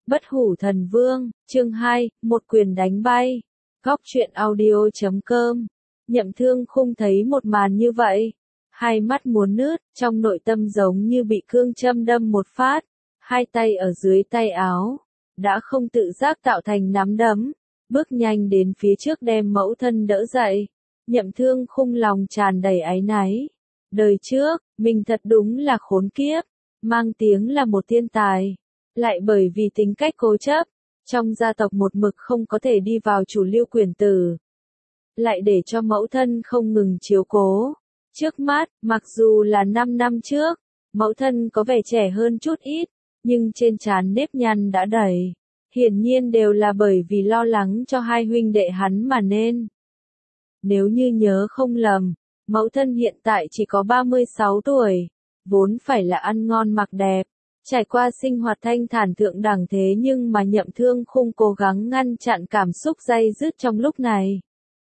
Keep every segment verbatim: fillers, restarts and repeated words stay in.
Bất hủ thần vương, chương hai, một quyền đánh bay. Góc truyện audio chấm com. Nhậm Thương Khung thấy một màn như vậy, hai mắt muốn nứt, trong nội tâm giống như bị cương châm đâm một phát, hai tay ở dưới tay áo, đã không tự giác tạo thành nắm đấm, bước nhanh đến phía trước đem mẫu thân đỡ dậy. Nhậm Thương Khung lòng tràn đầy áy náy. Đời trước, mình thật đúng là khốn kiếp, mang tiếng là một thiên tài, lại bởi vì tính cách cố chấp, trong gia tộc một mực không có thể đi vào chủ lưu quyền tử. Lại để cho mẫu thân không ngừng chiếu cố. Trước mắt, mặc dù là năm năm trước, mẫu thân có vẻ trẻ hơn chút ít, nhưng trên trán nếp nhăn đã đầy. Hiển nhiên đều là bởi vì lo lắng cho hai huynh đệ hắn mà nên. Nếu như nhớ không lầm, mẫu thân hiện tại chỉ có ba mươi sáu tuổi, vốn phải là ăn ngon mặc đẹp, trải qua sinh hoạt thanh thản thượng đẳng, thế nhưng mà Nhậm Thương Khung cố gắng ngăn chặn cảm xúc day dứt trong lúc này.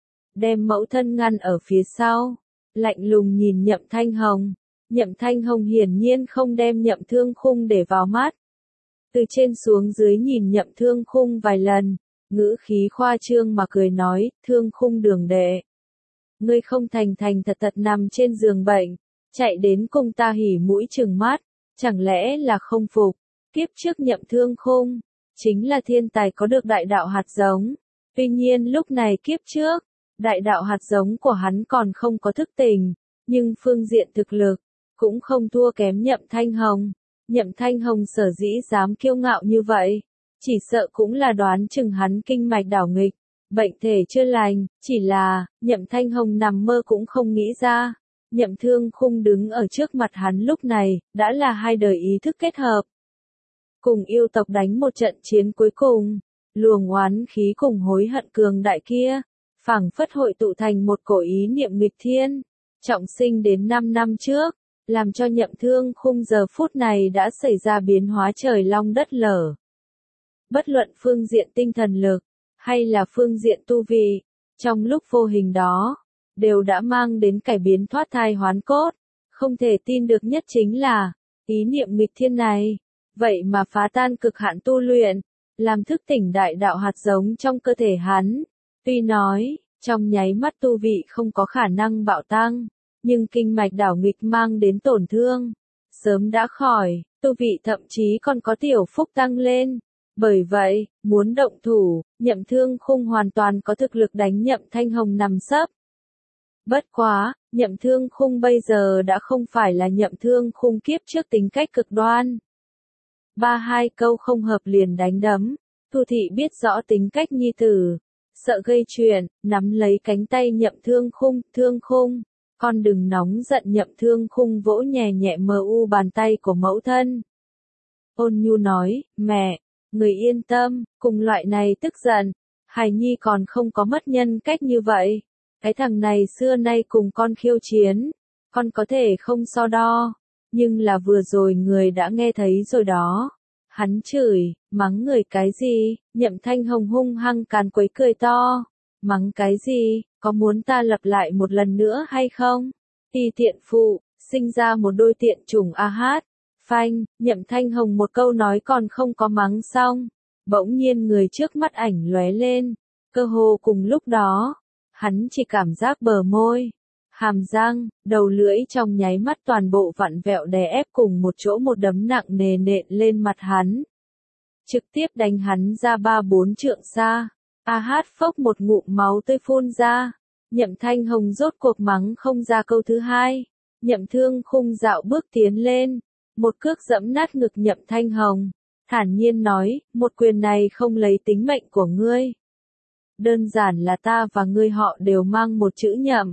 Đem mẫu thân ngăn ở phía sau, lạnh lùng nhìn Nhậm Thanh Hồng. Nhậm Thanh Hồng hiển nhiên không đem Nhậm Thương Khung để vào mắt. Từ trên xuống dưới nhìn Nhậm Thương Khung vài lần, ngữ khí khoa trương mà cười nói, Thương Khung đường đệ. Ngươi không thành thành thật thật nằm trên giường bệnh, chạy đến cùng ta hỉ mũi trừng mắt, chẳng lẽ là không phục? Kiếp trước Nhậm Thương Khung, chính là thiên tài có được đại đạo hạt giống. Tuy nhiên lúc này kiếp trước, đại đạo hạt giống của hắn còn không có thức tỉnh, nhưng phương diện thực lực, cũng không thua kém Nhậm Thanh Hồng. Nhậm Thanh Hồng sở dĩ dám kiêu ngạo như vậy, chỉ sợ cũng là đoán chừng hắn kinh mạch đảo nghịch, bệnh thể chưa lành, chỉ là, Nhậm Thanh Hồng nằm mơ cũng không nghĩ ra. Nhậm Thương Khung đứng ở trước mặt hắn lúc này, đã là hai đời ý thức kết hợp. Cùng yêu tộc đánh một trận chiến cuối cùng, luồng oán khí cùng hối hận cường đại kia, phảng phất hội tụ thành một cổ ý niệm nghịch thiên, trọng sinh đến năm năm trước, làm cho Nhậm Thương Khung giờ phút này đã xảy ra biến hóa trời long đất lở. Bất luận phương diện tinh thần lực, hay là phương diện tu vi, trong lúc vô hình đó, đều đã mang đến cải biến thoát thai hoán cốt. Không thể tin được nhất chính là, ý niệm nghịch thiên này, vậy mà phá tan cực hạn tu luyện, làm thức tỉnh đại đạo hạt giống trong cơ thể hắn. Tuy nói, trong nháy mắt tu vị không có khả năng bạo tăng, nhưng kinh mạch đảo nghịch mang đến tổn thương, sớm đã khỏi, tu vị thậm chí còn có tiểu phúc tăng lên. Bởi vậy, muốn động thủ, Nhậm Thương Khung hoàn toàn có thực lực đánh Nhậm Thanh Hồng nằm sấp. Bất quá, Nhậm Thương Khung bây giờ đã không phải là Nhậm Thương Khung kiếp trước tính cách cực đoan. Ba hai câu không hợp liền đánh đấm, Thu Thị biết rõ tính cách nhi tử, sợ gây chuyện, nắm lấy cánh tay Nhậm Thương Khung, Thương Khung, con đừng nóng giận. Nhậm Thương Khung vỗ nhẹ nhẹ mờ u bàn tay của mẫu thân. Ôn nhu nói, mẹ, người yên tâm, cùng loại này tức giận, hài nhi còn không có mất nhân cách như vậy. Cái thằng này xưa nay cùng con khiêu chiến, con có thể không so đo, nhưng là vừa rồi người đã nghe thấy rồi đó. Hắn chửi, mắng người cái gì? Nhậm Thanh Hồng hung hăng càn quấy cười to. Mắng cái gì? Có muốn ta lặp lại một lần nữa hay không? Ti tiện phụ, sinh ra một đôi tiện chủng a hát. Phanh, Nhậm Thanh Hồng một câu nói còn không có mắng xong, bỗng nhiên người trước mắt ảnh lóe lên, cơ hồ cùng lúc đó, hắn chỉ cảm giác bờ môi, hàm răng, đầu lưỡi trong nháy mắt toàn bộ vặn vẹo đè ép cùng một chỗ, một đấm nặng nề nện lên mặt hắn, trực tiếp đánh hắn ra ba bốn trượng xa. A hát phốc một ngụm máu tươi phun ra. Nhậm Thanh Hồng rốt cuộc mắng không ra câu thứ hai. Nhậm Thương Khung dạo bước tiến lên, một cước dẫm nát ngực Nhậm Thanh Hồng, thản nhiên nói, một quyền này không lấy tính mệnh của ngươi. Đơn giản là ta và ngươi họ đều mang một chữ Nhậm.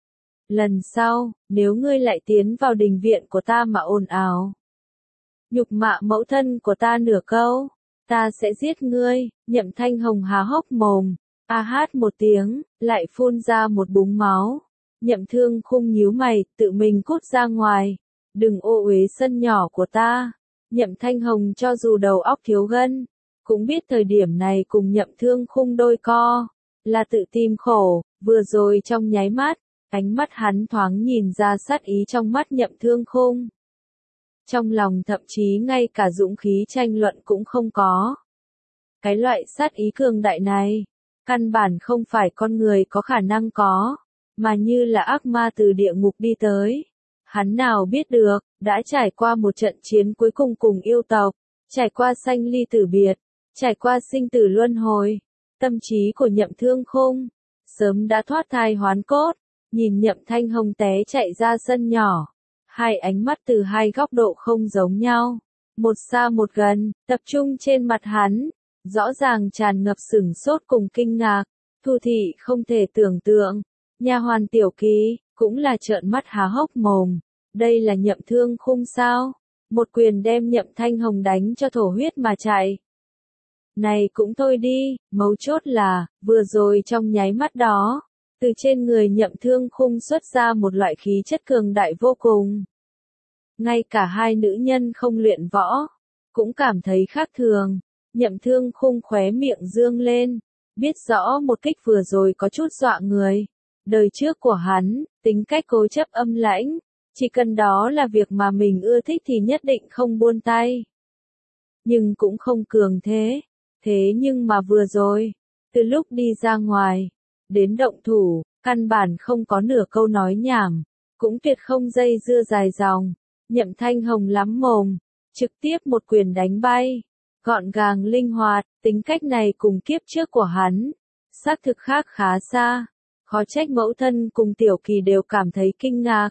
Lần sau, nếu ngươi lại tiến vào đình viện của ta mà ồn ào, nhục mạ mẫu thân của ta nửa câu, ta sẽ giết ngươi. Nhậm Thanh Hồng há hốc mồm, a hát một tiếng, lại phun ra một búng máu. Nhậm Thương Khung nhíu mày, tự mình cút ra ngoài. Đừng ô uế sân nhỏ của ta. Nhậm Thanh Hồng cho dù đầu óc thiếu gân, cũng biết thời điểm này cùng Nhậm Thương Khung đôi co, là tự tìm khổ. Vừa rồi trong nháy mắt, ánh mắt hắn thoáng nhìn ra sát ý trong mắt Nhậm Thương Khung. Trong lòng thậm chí ngay cả dũng khí tranh luận cũng không có. Cái loại sát ý cường đại này, căn bản không phải con người có khả năng có, mà như là ác ma từ địa ngục đi tới. Hắn nào biết được, đã trải qua một trận chiến cuối cùng cùng yêu tộc, trải qua sanh ly tử biệt, trải qua sinh tử luân hồi. Tâm trí của Nhậm Thương Khung sớm đã thoát thai hoán cốt, nhìn Nhậm Thanh Hồng té chạy ra sân nhỏ, hai ánh mắt từ hai góc độ không giống nhau, một xa một gần, tập trung trên mặt hắn, rõ ràng tràn ngập sửng sốt cùng kinh ngạc. Thu Thị không thể tưởng tượng, nha hoàn Tiểu Kỳ cũng là trợn mắt há hốc mồm, đây là Nhậm Thương Khung sao? Một quyền đem Nhậm Thanh Hồng đánh cho thổ huyết mà chạy. Này cũng thôi đi, mấu chốt là, vừa rồi trong nháy mắt đó, từ trên người Nhậm Thương Khung xuất ra một loại khí chất cường đại vô cùng. Ngay cả hai nữ nhân không luyện võ, cũng cảm thấy khác thường. Nhậm Thương Khung khóe miệng dương lên, biết rõ một kích vừa rồi có chút dọa người. Đời trước của hắn, tính cách cố chấp âm lãnh, chỉ cần đó là việc mà mình ưa thích thì nhất định không buông tay. Nhưng cũng không cường thế. Thế nhưng mà vừa rồi, từ lúc đi ra ngoài, đến động thủ, căn bản không có nửa câu nói nhảm, cũng tuyệt không dây dưa dài dòng. Nhậm Thanh Hồng lắm mồm, trực tiếp một quyền đánh bay, gọn gàng linh hoạt, tính cách này cùng kiếp trước của hắn, xác thực khác khá xa, khó trách mẫu thân cùng Tiểu Kỳ đều cảm thấy kinh ngạc.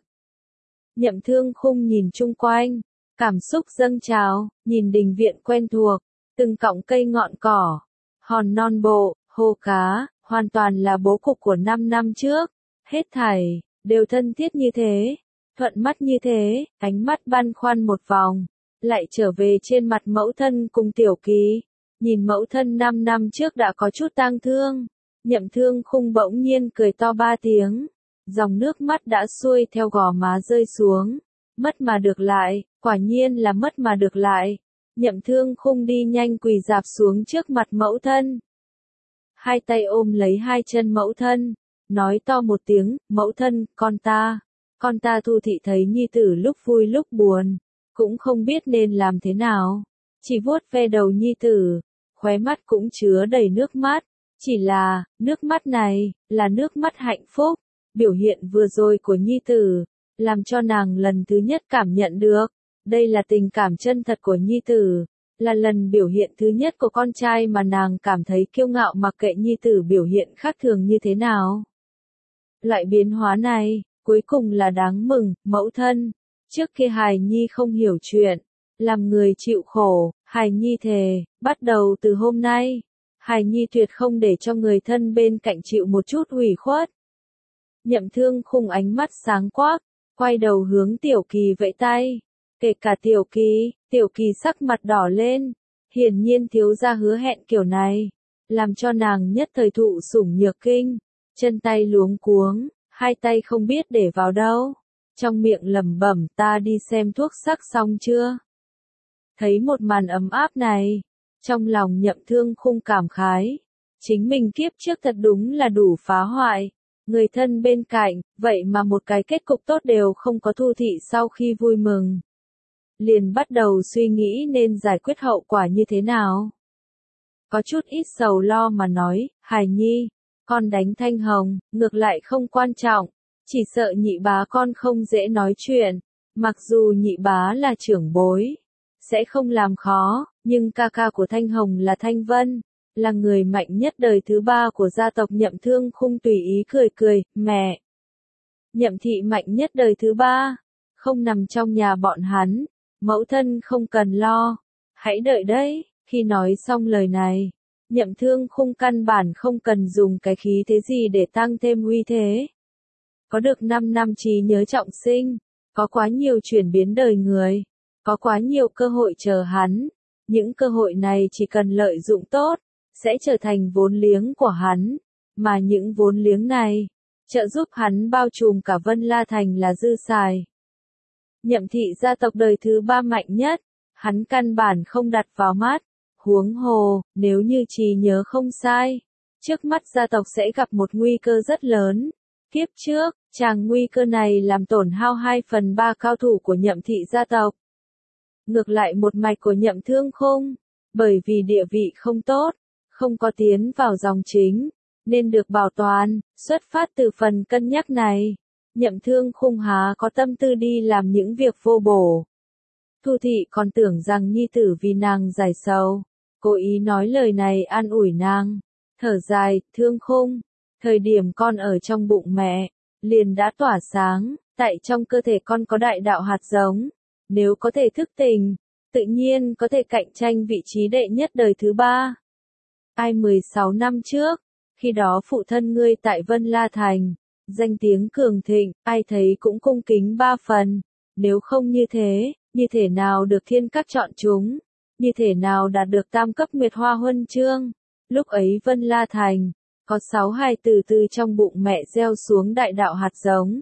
Nhậm Thương Khung nhìn chung quanh, cảm xúc dâng trào, nhìn đình viện quen thuộc, từng cọng cây ngọn cỏ, hòn non bộ, hồ cá, hoàn toàn là bố cục của năm năm trước, hết thảy đều thân thiết như thế, thuận mắt như thế, ánh mắt băn khoăn một vòng, lại trở về trên mặt mẫu thân cùng Tiểu Kỳ, nhìn mẫu thân năm năm trước đã có chút tang thương. Nhậm Thương Khung bỗng nhiên cười to ba tiếng, dòng nước mắt đã xuôi theo gò má rơi xuống, mất mà được lại, quả nhiên là mất mà được lại. Nhậm Thương Khung đi nhanh quỳ dạp xuống trước mặt mẫu thân, hai tay ôm lấy hai chân mẫu thân, nói to một tiếng, mẫu thân, con ta, con ta Thu Thị thấy nhi tử lúc vui lúc buồn, cũng không biết nên làm thế nào, chỉ vuốt ve đầu nhi tử, khóe mắt cũng chứa đầy nước mắt, chỉ là, nước mắt này, là nước mắt hạnh phúc, biểu hiện vừa rồi của nhi tử, làm cho nàng lần thứ nhất cảm nhận được, đây là tình cảm chân thật của nhi tử, là lần biểu hiện thứ nhất của con trai mà nàng cảm thấy kiêu ngạo mặc kệ nhi tử biểu hiện khác thường như thế nào. Loại biến hóa này, cuối cùng là đáng mừng, mẫu thân, trước kia hài nhi không hiểu chuyện, làm người chịu khổ, hài nhi thề, bắt đầu từ hôm nay, hài nhi tuyệt không để cho người thân bên cạnh chịu một chút ủy khuất. Nhậm Thương Khung ánh mắt sáng quắc, quay đầu hướng Tiểu Kỳ vẫy tay. Kể cả Tiểu Kỳ, Tiểu Kỳ sắc mặt đỏ lên, hiển nhiên thiếu gia hứa hẹn kiểu này, làm cho nàng nhất thời thụ sủng nhược kinh, chân tay luống cuống, hai tay không biết để vào đâu, trong miệng lẩm bẩm ta đi xem thuốc sắc xong chưa. Thấy một màn ấm áp này, trong lòng Nhậm Thương Khung cảm khái, chính mình kiếp trước thật đúng là đủ phá hoại, người thân bên cạnh, vậy mà một cái kết cục tốt đều không có. Thu Thị sau khi vui mừng, liền bắt đầu suy nghĩ nên giải quyết hậu quả như thế nào. Có chút ít sầu lo mà nói, hài nhi, con đánh Thanh Hồng, ngược lại không quan trọng, chỉ sợ nhị bá con không dễ nói chuyện, mặc dù nhị bá là trưởng bối, sẽ không làm khó, nhưng ca ca của Thanh Hồng là Thanh Vân, là người mạnh nhất đời thứ ba của gia tộc. Nhậm Thương Khung tùy ý cười cười, mẹ. Nhậm thị mạnh nhất đời thứ ba, không nằm trong nhà bọn hắn, mẫu thân không cần lo, hãy đợi đấy. Khi nói xong lời này, Nhậm Thương Khung căn bản không cần dùng cái khí thế gì để tăng thêm uy thế. Có được năm năm trí nhớ trọng sinh, có quá nhiều chuyển biến đời người, có quá nhiều cơ hội chờ hắn, những cơ hội này chỉ cần lợi dụng tốt, sẽ trở thành vốn liếng của hắn, mà những vốn liếng này, trợ giúp hắn bao trùm cả Vân La Thành là dư xài. Nhậm thị gia tộc đời thứ ba mạnh nhất, hắn căn bản không đặt vào mắt, huống hồ, nếu như trí nhớ không sai, trước mắt gia tộc sẽ gặp một nguy cơ rất lớn. Kiếp trước, chàng nguy cơ này làm tổn hao hai phần ba cao thủ của Nhậm thị gia tộc. Ngược lại một mạch của Nhậm Thương Khung, Bởi vì địa vị không tốt, không có tiến vào dòng chính, nên được bảo toàn, xuất phát từ phần cân nhắc này. Nhậm Thương Khung há có tâm tư đi làm những việc vô bổ. Thu Thị còn tưởng rằng nhi tử vì nàng giải sầu, cố ý nói lời này an ủi nàng. Thở dài, Thương Khung, thời điểm con ở trong bụng mẹ, liền đã tỏa sáng, tại trong cơ thể con có đại đạo hạt giống, nếu có thể thức tỉnh, tự nhiên có thể cạnh tranh vị trí đệ nhất đời thứ ba. Ai mười sáu năm trước, khi đó phụ thân ngươi tại Vân La Thành, danh tiếng cường thịnh, ai thấy cũng cung kính ba phần, nếu không như thế, như thể nào được thiên các chọn chúng, như thể nào đạt được tam cấp Nguyệt Hoa Huân chương. Lúc ấy Vân La Thành, có sáu hài tử từ trong bụng mẹ gieo xuống đại đạo hạt giống.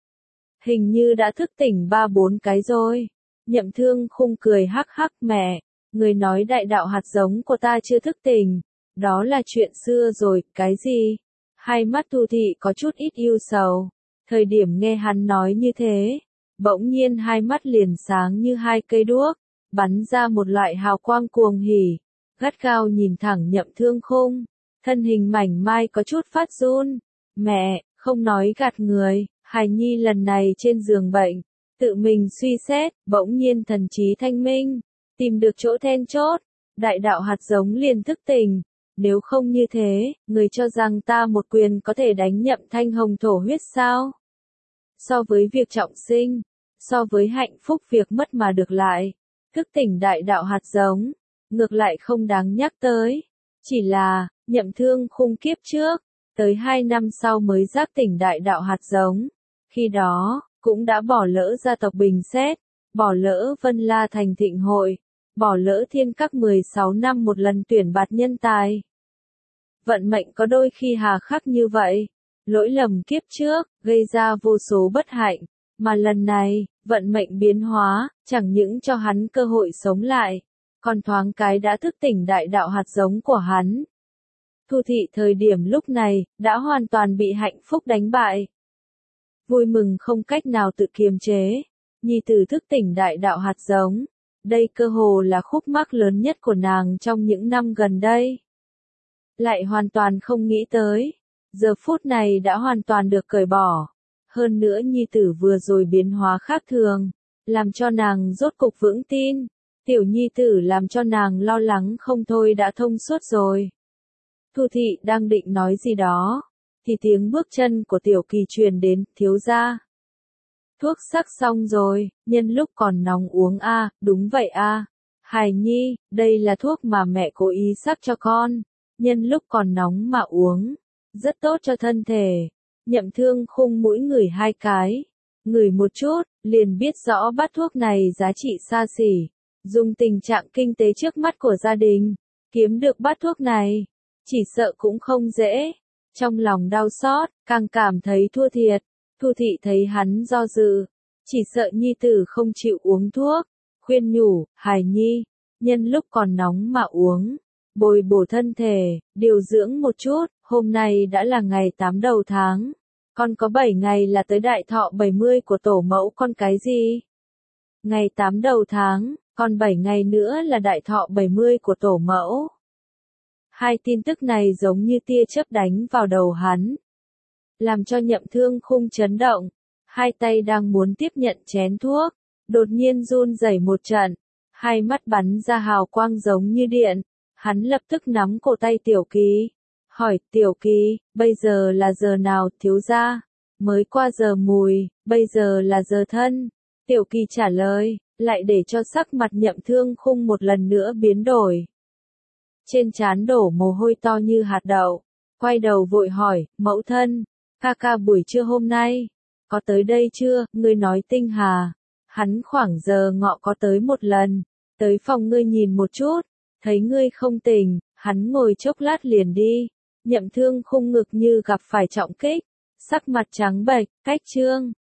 Hình như đã thức tỉnh ba bốn cái rồi. Nhậm Thương Khung cười hắc hắc, mẹ, người nói đại đạo hạt giống của ta chưa thức tỉnh, đó là chuyện xưa rồi, cái gì? Hai mắt Thu Thị có chút ít ưu sầu, thời điểm nghe hắn nói như thế, bỗng nhiên hai mắt liền sáng như hai cây đuốc, bắn ra một loại hào quang cuồng hỉ, gắt gao nhìn thẳng Nhậm Thương Khung, thân hình mảnh mai có chút phát run. Mẹ, không nói gạt người, hài nhi lần này trên giường bệnh, tự mình suy xét, bỗng nhiên thần trí thanh minh, tìm được chỗ then chốt, đại đạo hạt giống liền thức tỉnh. Nếu không như thế, người cho rằng ta một quyền có thể đánh Nhậm Thanh Hồng thổ huyết sao? So với việc trọng sinh, so với hạnh phúc việc mất mà được lại, thức tỉnh đại đạo hạt giống, ngược lại không đáng nhắc tới. Chỉ là, Nhậm Thương Khung kiếp trước, tới hai năm sau mới giác tỉnh đại đạo hạt giống. Khi đó, cũng đã bỏ lỡ gia tộc bình xét, bỏ lỡ Vân La Thành thịnh hội, bỏ lỡ thiên các mười sáu năm một lần tuyển bạt nhân tài. Vận mệnh có đôi khi hà khắc như vậy, lỗi lầm kiếp trước, gây ra vô số bất hạnh, mà lần này, vận mệnh biến hóa, chẳng những cho hắn cơ hội sống lại, còn thoáng cái đã thức tỉnh đại đạo hạt giống của hắn. Thu Thị thời điểm lúc này, đã hoàn toàn bị hạnh phúc đánh bại. Vui mừng không cách nào tự kiềm chế, nhi tử thức tỉnh đại đạo hạt giống. Đây cơ hồ là khúc mắc lớn nhất của nàng trong những năm gần đây. Lại hoàn toàn không nghĩ tới, giờ phút này đã hoàn toàn được cởi bỏ. Hơn nữa nhi tử vừa rồi biến hóa khác thường, làm cho nàng rốt cục vững tin. Tiểu nhi tử làm cho nàng lo lắng không thôi đã thông suốt rồi. Thu Thị đang định nói gì đó, thì tiếng bước chân của Tiểu Kỳ truyền đến, thiếu gia. Thuốc sắc xong rồi, nhân lúc còn nóng uống a, à, đúng vậy a. À. Hài nhi, đây là thuốc mà mẹ cố ý sắc cho con, nhân lúc còn nóng mà uống, rất tốt cho thân thể. Nhậm Thương Khung mũi ngửi hai cái, ngửi một chút, liền biết rõ bát thuốc này giá trị xa xỉ, dùng tình trạng kinh tế trước mắt của gia đình, kiếm được bát thuốc này, chỉ sợ cũng không dễ. Trong lòng đau xót, càng cảm thấy thua thiệt. Thu Thị thấy hắn do dự, chỉ sợ nhi tử không chịu uống thuốc, khuyên nhủ, hài nhi, nhân lúc còn nóng mà uống, bồi bổ thân thể, điều dưỡng một chút, hôm nay đã là ngày tám đầu tháng, còn có bảy ngày là tới đại thọ bảy mươi của tổ mẫu con cái gì? Ngày tám đầu tháng, còn bảy ngày nữa là đại thọ bảy mươi của tổ mẫu. Hai tin tức này giống như tia chớp đánh vào đầu hắn, làm cho Nhậm Thương Khung chấn động, hai tay đang muốn tiếp nhận chén thuốc, đột nhiên run rẩy một trận, hai mắt bắn ra hào quang giống như điện, hắn lập tức nắm cổ tay Tiểu Kỳ, hỏi, Tiểu Kỳ, bây giờ là giờ nào, thiếu gia? Mới qua giờ mùi, bây giờ là giờ thân. Tiểu Kỳ trả lời, lại để cho sắc mặt Nhậm Thương Khung một lần nữa biến đổi. Trên trán đổ mồ hôi to như hạt đậu, quay đầu vội hỏi, mẫu thân, ca ca buổi trưa hôm nay, có tới đây chưa, ngươi nói Tinh Hà, hắn khoảng giờ ngọ có tới một lần, tới phòng ngươi nhìn một chút, thấy ngươi không tỉnh, hắn ngồi chốc lát liền đi. Nhậm Thương Khung ngực như gặp phải trọng kích, sắc mặt trắng bệch, cách trương,